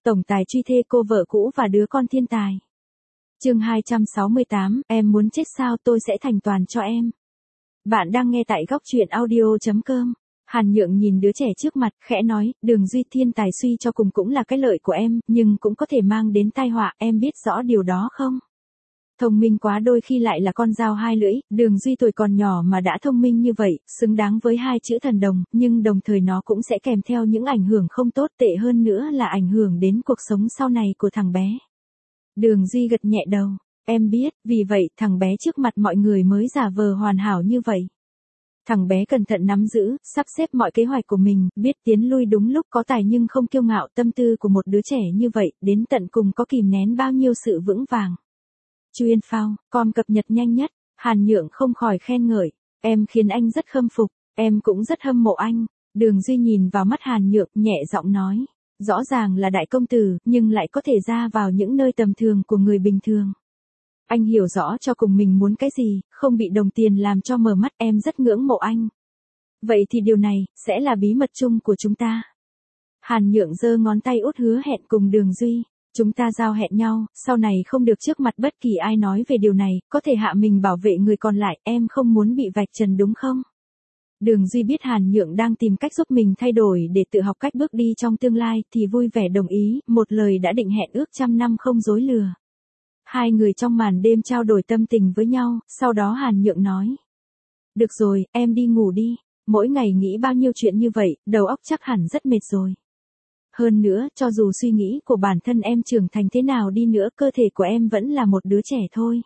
Tổng tài truy thê cô vợ cũ và đứa con thiên tài. Chương 268, em muốn chết sao tôi sẽ thành toàn cho em. Bạn đang nghe tại góc truyện audio.com. Hàn Nhượng nhìn đứa trẻ trước mặt, khẽ nói, Đường Duy thiên tài suy cho cùng cũng là cái lợi của em, nhưng cũng có thể mang đến tai họa, em biết rõ điều đó không? Thông minh quá đôi khi lại là con dao hai lưỡi, Đường Duy tuổi còn nhỏ mà đã thông minh như vậy, xứng đáng với hai chữ thần đồng, nhưng đồng thời nó cũng sẽ kèm theo những ảnh hưởng không tốt, tệ hơn nữa là ảnh hưởng đến cuộc sống sau này của thằng bé. Đường Duy gật nhẹ đầu, em biết, vì vậy thằng bé trước mặt mọi người mới giả vờ hoàn hảo như vậy. Thằng bé cẩn thận nắm giữ, sắp xếp mọi kế hoạch của mình, biết tiến lui đúng lúc, có tài nhưng không kiêu ngạo, tâm tư của một đứa trẻ như vậy, đến tận cùng có kìm nén bao nhiêu sự vững vàng. Chuyên phao, com cập nhật nhanh nhất, Hàn Nhượng không khỏi khen ngợi, em khiến anh rất khâm phục, em cũng rất hâm mộ anh. Đường Duy nhìn vào mắt Hàn Nhượng, nhẹ giọng nói, rõ ràng là đại công tử, nhưng lại có thể ra vào những nơi tầm thường của người bình thường. Anh hiểu rõ cho cùng mình muốn cái gì, không bị đồng tiền làm cho mờ mắt, em rất ngưỡng mộ anh. Vậy thì điều này, sẽ là bí mật chung của chúng ta. Hàn Nhượng giơ ngón tay út hứa hẹn cùng Đường Duy. Chúng ta giao hẹn nhau, sau này không được trước mặt bất kỳ ai nói về điều này, có thể hạ mình bảo vệ người còn lại, em không muốn bị vạch trần đúng không? Đường Duy biết Hàn Nhượng đang tìm cách giúp mình thay đổi để tự học cách bước đi trong tương lai, thì vui vẻ đồng ý, một lời đã định hẹn ước 100 năm không dối lừa. Hai người trong màn đêm trao đổi tâm tình với nhau, sau đó Hàn Nhượng nói. Được rồi, em đi ngủ đi, mỗi ngày nghĩ bao nhiêu chuyện như vậy, đầu óc chắc hẳn rất mệt rồi. Hơn nữa, cho dù suy nghĩ của bản thân em trưởng thành thế nào đi nữa, cơ thể của em vẫn là một đứa trẻ thôi.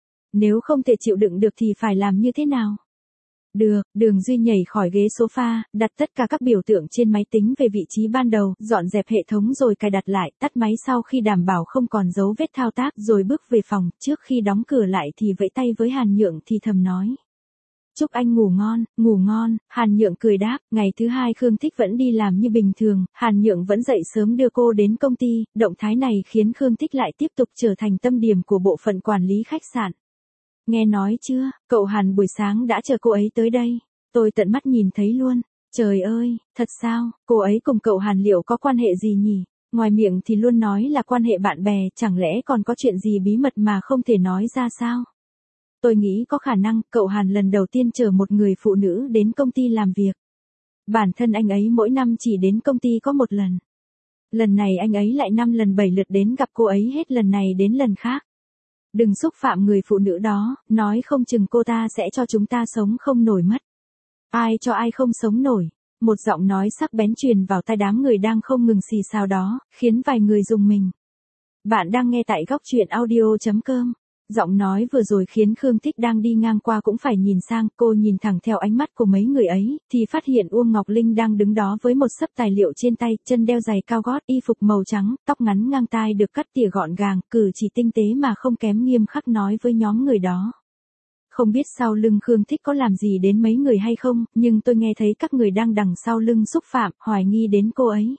Nếu không thể chịu đựng được thì phải làm như thế nào? Được, Đường Duy nhảy khỏi ghế sofa, đặt tất cả các biểu tượng trên máy tính về vị trí ban đầu, dọn dẹp hệ thống rồi cài đặt lại, tắt máy sau khi đảm bảo không còn dấu vết thao tác, rồi bước về phòng, trước khi đóng cửa lại thì vẫy tay với Hàn Nhượng thì thầm nói. Chúc anh ngủ ngon, Hàn Nhượng cười đáp, ngày thứ hai Khương Thích vẫn đi làm như bình thường, Hàn Nhượng vẫn dậy sớm đưa cô đến công ty, động thái này khiến Khương Thích lại tiếp tục trở thành tâm điểm của bộ phận quản lý khách sạn. Nghe nói chưa, cậu Hàn buổi sáng đã chờ cô ấy tới đây, tôi tận mắt nhìn thấy luôn, trời ơi, thật sao, cô ấy cùng cậu Hàn liệu có quan hệ gì nhỉ? Ngoài miệng thì luôn nói là quan hệ bạn bè, chẳng lẽ còn có chuyện gì bí mật mà không thể nói ra sao? Tôi nghĩ có khả năng, cậu Hàn lần đầu tiên chở một người phụ nữ đến công ty làm việc. Bản thân anh ấy mỗi năm chỉ đến công ty có một lần. Lần này anh ấy lại 5 lần 7 lượt đến gặp cô ấy, hết lần này đến lần khác. Đừng xúc phạm người phụ nữ đó, nói không chừng cô ta sẽ cho chúng ta sống không nổi mất. Ai cho ai không sống nổi. Một giọng nói sắc bén truyền vào tai đám người đang không ngừng xì xào đó, khiến vài người rùng mình. Bạn đang nghe tại góc truyện audio.com. Giọng nói vừa rồi khiến Khương Thích đang đi ngang qua cũng phải nhìn sang, cô nhìn thẳng theo ánh mắt của mấy người ấy, thì phát hiện Uông Ngọc Linh đang đứng đó với một xấp tài liệu trên tay, chân đeo giày cao gót, y phục màu trắng, tóc ngắn ngang tai được cắt tỉa gọn gàng, cử chỉ tinh tế mà không kém nghiêm khắc nói với nhóm người đó. Không biết sau lưng Khương Thích có làm gì đến mấy người hay không, nhưng tôi nghe thấy các người đang đằng sau lưng xúc phạm, hoài nghi đến cô ấy.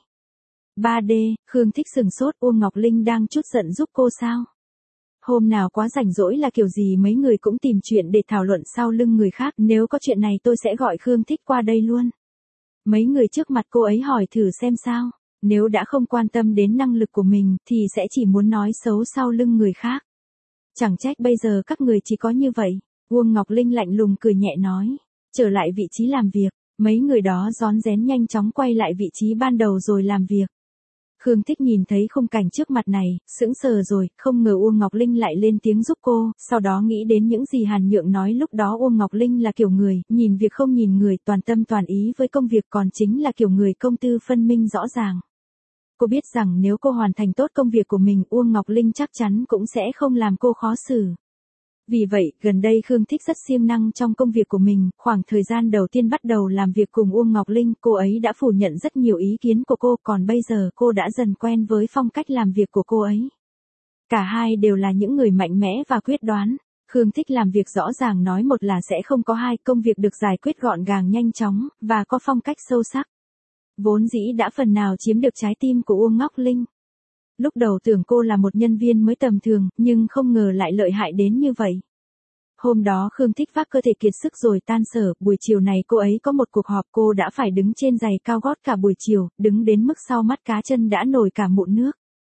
3D, Khương Thích sừng sốt, Uông Ngọc Linh đang chút giận giúp cô sao? Hôm nào quá rảnh rỗi là kiểu gì mấy người cũng tìm chuyện để thảo luận sau lưng người khác, nếu có chuyện này tôi sẽ gọi Khương Thích qua đây luôn. Mấy người trước mặt cô ấy hỏi thử xem sao, nếu đã không quan tâm đến năng lực của mình thì sẽ chỉ muốn nói xấu sau lưng người khác. Chẳng trách bây giờ các người chỉ có như vậy. Uông Ngọc Linh lạnh lùng cười nhẹ nói, trở lại vị trí làm việc, mấy người đó rón rén nhanh chóng quay lại vị trí ban đầu rồi làm việc. Khương Thích nhìn thấy khung cảnh trước mặt này, sững sờ rồi, không ngờ Uông Ngọc Linh lại lên tiếng giúp cô, sau đó nghĩ đến những gì Hàn Nhượng nói lúc đó. Uông Ngọc Linh là kiểu người, nhìn việc không nhìn người, toàn tâm toàn ý với công việc, còn chính là kiểu người công tư phân minh rõ ràng. Cô biết rằng nếu cô hoàn thành tốt công việc của mình, Uông Ngọc Linh chắc chắn cũng sẽ không làm cô khó xử. Vì vậy, gần đây Khương Thích rất siêng năng trong công việc của mình, khoảng thời gian đầu tiên bắt đầu làm việc cùng Uông Ngọc Linh, cô ấy đã phủ nhận rất nhiều ý kiến của cô, còn bây giờ cô đã dần quen với phong cách làm việc của cô ấy. Cả hai đều là những người mạnh mẽ và quyết đoán. Khương Thích làm việc rõ ràng nói một là sẽ không có hai, công việc được giải quyết gọn gàng nhanh chóng, và có phong cách sâu sắc. Vốn dĩ đã phần nào chiếm được trái tim của Uông Ngọc Linh. Lúc đầu tưởng cô là một nhân viên mới tầm thường, nhưng không ngờ lại lợi hại đến như vậy. Hôm đó Khương Thích vác cơ thể kiệt sức rồi tan sở, buổi chiều này cô ấy có một cuộc họp, cô đã phải đứng trên giày cao gót cả buổi chiều, đứng đến mức sau mắt cá chân đã nổi cả mụn nước.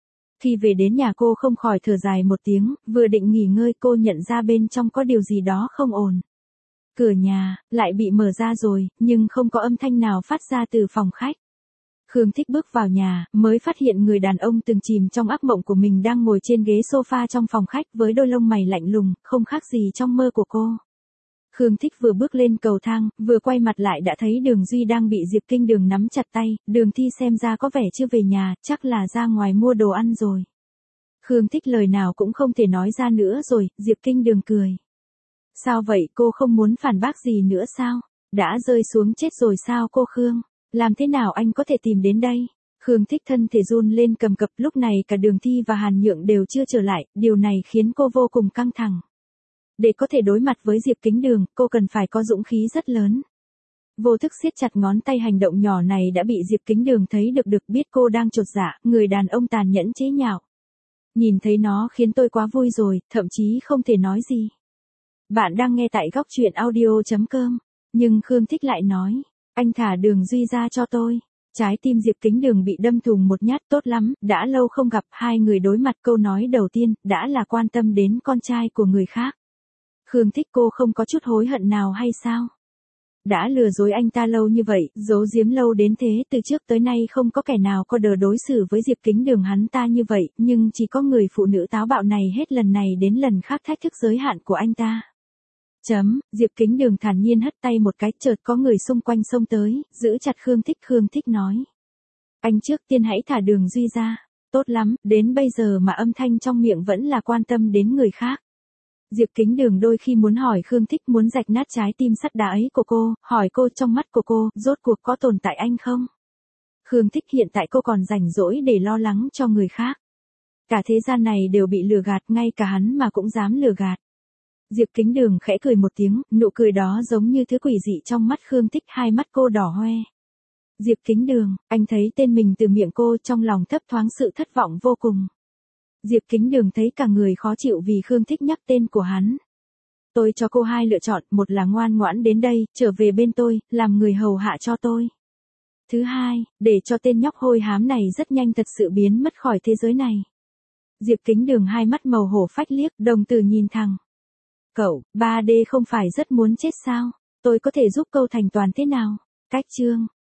Khi về đến nhà cô không khỏi thở dài một tiếng, vừa định nghỉ ngơi cô nhận ra bên trong có điều gì đó không ổn. Cửa nhà, lại bị mở ra rồi, nhưng không có âm thanh nào phát ra từ phòng khách. Khương Thích bước vào nhà, mới phát hiện người đàn ông từng chìm trong ác mộng của mình đang ngồi trên ghế sofa trong phòng khách với đôi lông mày lạnh lùng, không khác gì trong mơ của cô. Khương Thích vừa bước lên cầu thang, vừa quay mặt lại đã thấy Đường Duy đang bị Diệp Kinh Đường nắm chặt tay, Đường Thi xem ra có vẻ chưa về nhà, chắc là ra ngoài mua đồ ăn rồi. Khương Thích lời nào cũng không thể nói ra nữa rồi, Diệp Kinh Đường cười. Sao vậy, cô không muốn phản bác gì nữa sao? Đã rơi xuống chết rồi sao cô Khương? Làm thế nào anh có thể tìm đến đây? Khương Thích thân thể run lên cầm cập, lúc này cả Đường Thi và Hàn Nhượng đều chưa trở lại, điều này khiến cô vô cùng căng thẳng. Để có thể đối mặt với Diệp Kính Đường, cô cần phải có dũng khí rất lớn. Vô thức siết chặt ngón tay, hành động nhỏ này đã bị Diệp Kính Đường thấy được biết cô đang chột dạ, người đàn ông tàn nhẫn chế nhạo. Nhìn thấy nó khiến tôi quá vui rồi, thậm chí không thể nói gì. Bạn đang nghe tại góc truyện audio.com, nhưng Khương Thích lại nói, anh thả Đường Duy ra cho tôi. Trái tim Diệp Kính Đường bị đâm thùng một nhát, tốt lắm, đã lâu không gặp, hai người đối mặt câu nói đầu tiên, đã là quan tâm đến con trai của người khác. Khương Thích, cô không có chút hối hận nào hay sao? Đã lừa dối anh ta lâu như vậy, giấu giếm lâu đến thế, từ trước tới nay không có kẻ nào có đờ đối xử với Diệp Kính Đường hắn ta như vậy, nhưng chỉ có người phụ nữ táo bạo này hết lần này đến lần khác thách thức giới hạn của anh ta. Diệp Kính Đường thản nhiên hất tay một cái, chợt có người xung quanh xông tới, giữ chặt Khương Thích. Khương Thích nói, anh trước tiên hãy thả Đường Duy ra. Tốt lắm, đến bây giờ mà âm thanh trong miệng vẫn là quan tâm đến người khác. Diệp Kính Đường đôi khi muốn hỏi Khương Thích, muốn rạch nát trái tim sắt đá ấy của cô, hỏi cô trong mắt của cô, rốt cuộc có tồn tại anh không? Khương Thích, hiện tại cô còn rảnh rỗi để lo lắng cho người khác. Cả thế gian này đều bị lừa gạt, ngay cả hắn mà cũng dám lừa gạt. Diệp Kính Đường khẽ cười một tiếng, nụ cười đó giống như thứ quỷ dị trong mắt Khương Thích, hai mắt cô đỏ hoe. Diệp Kính Đường, anh thấy tên mình từ miệng cô, trong lòng thấp thoáng sự thất vọng vô cùng. Diệp Kính Đường thấy cả người khó chịu vì Khương Thích nhắc tên của hắn. Tôi cho cô hai lựa chọn, một là ngoan ngoãn đến đây, trở về bên tôi, làm người hầu hạ cho tôi. Thứ hai, để cho tên nhóc hôi hám này rất nhanh thật sự biến mất khỏi thế giới này. Diệp Kính Đường hai mắt màu hổ phách liếc, đồng tử nhìn thẳng. Cậu, 3D không phải rất muốn chết sao? Tôi có thể giúp câu thành toàn thế nào? Cách chương.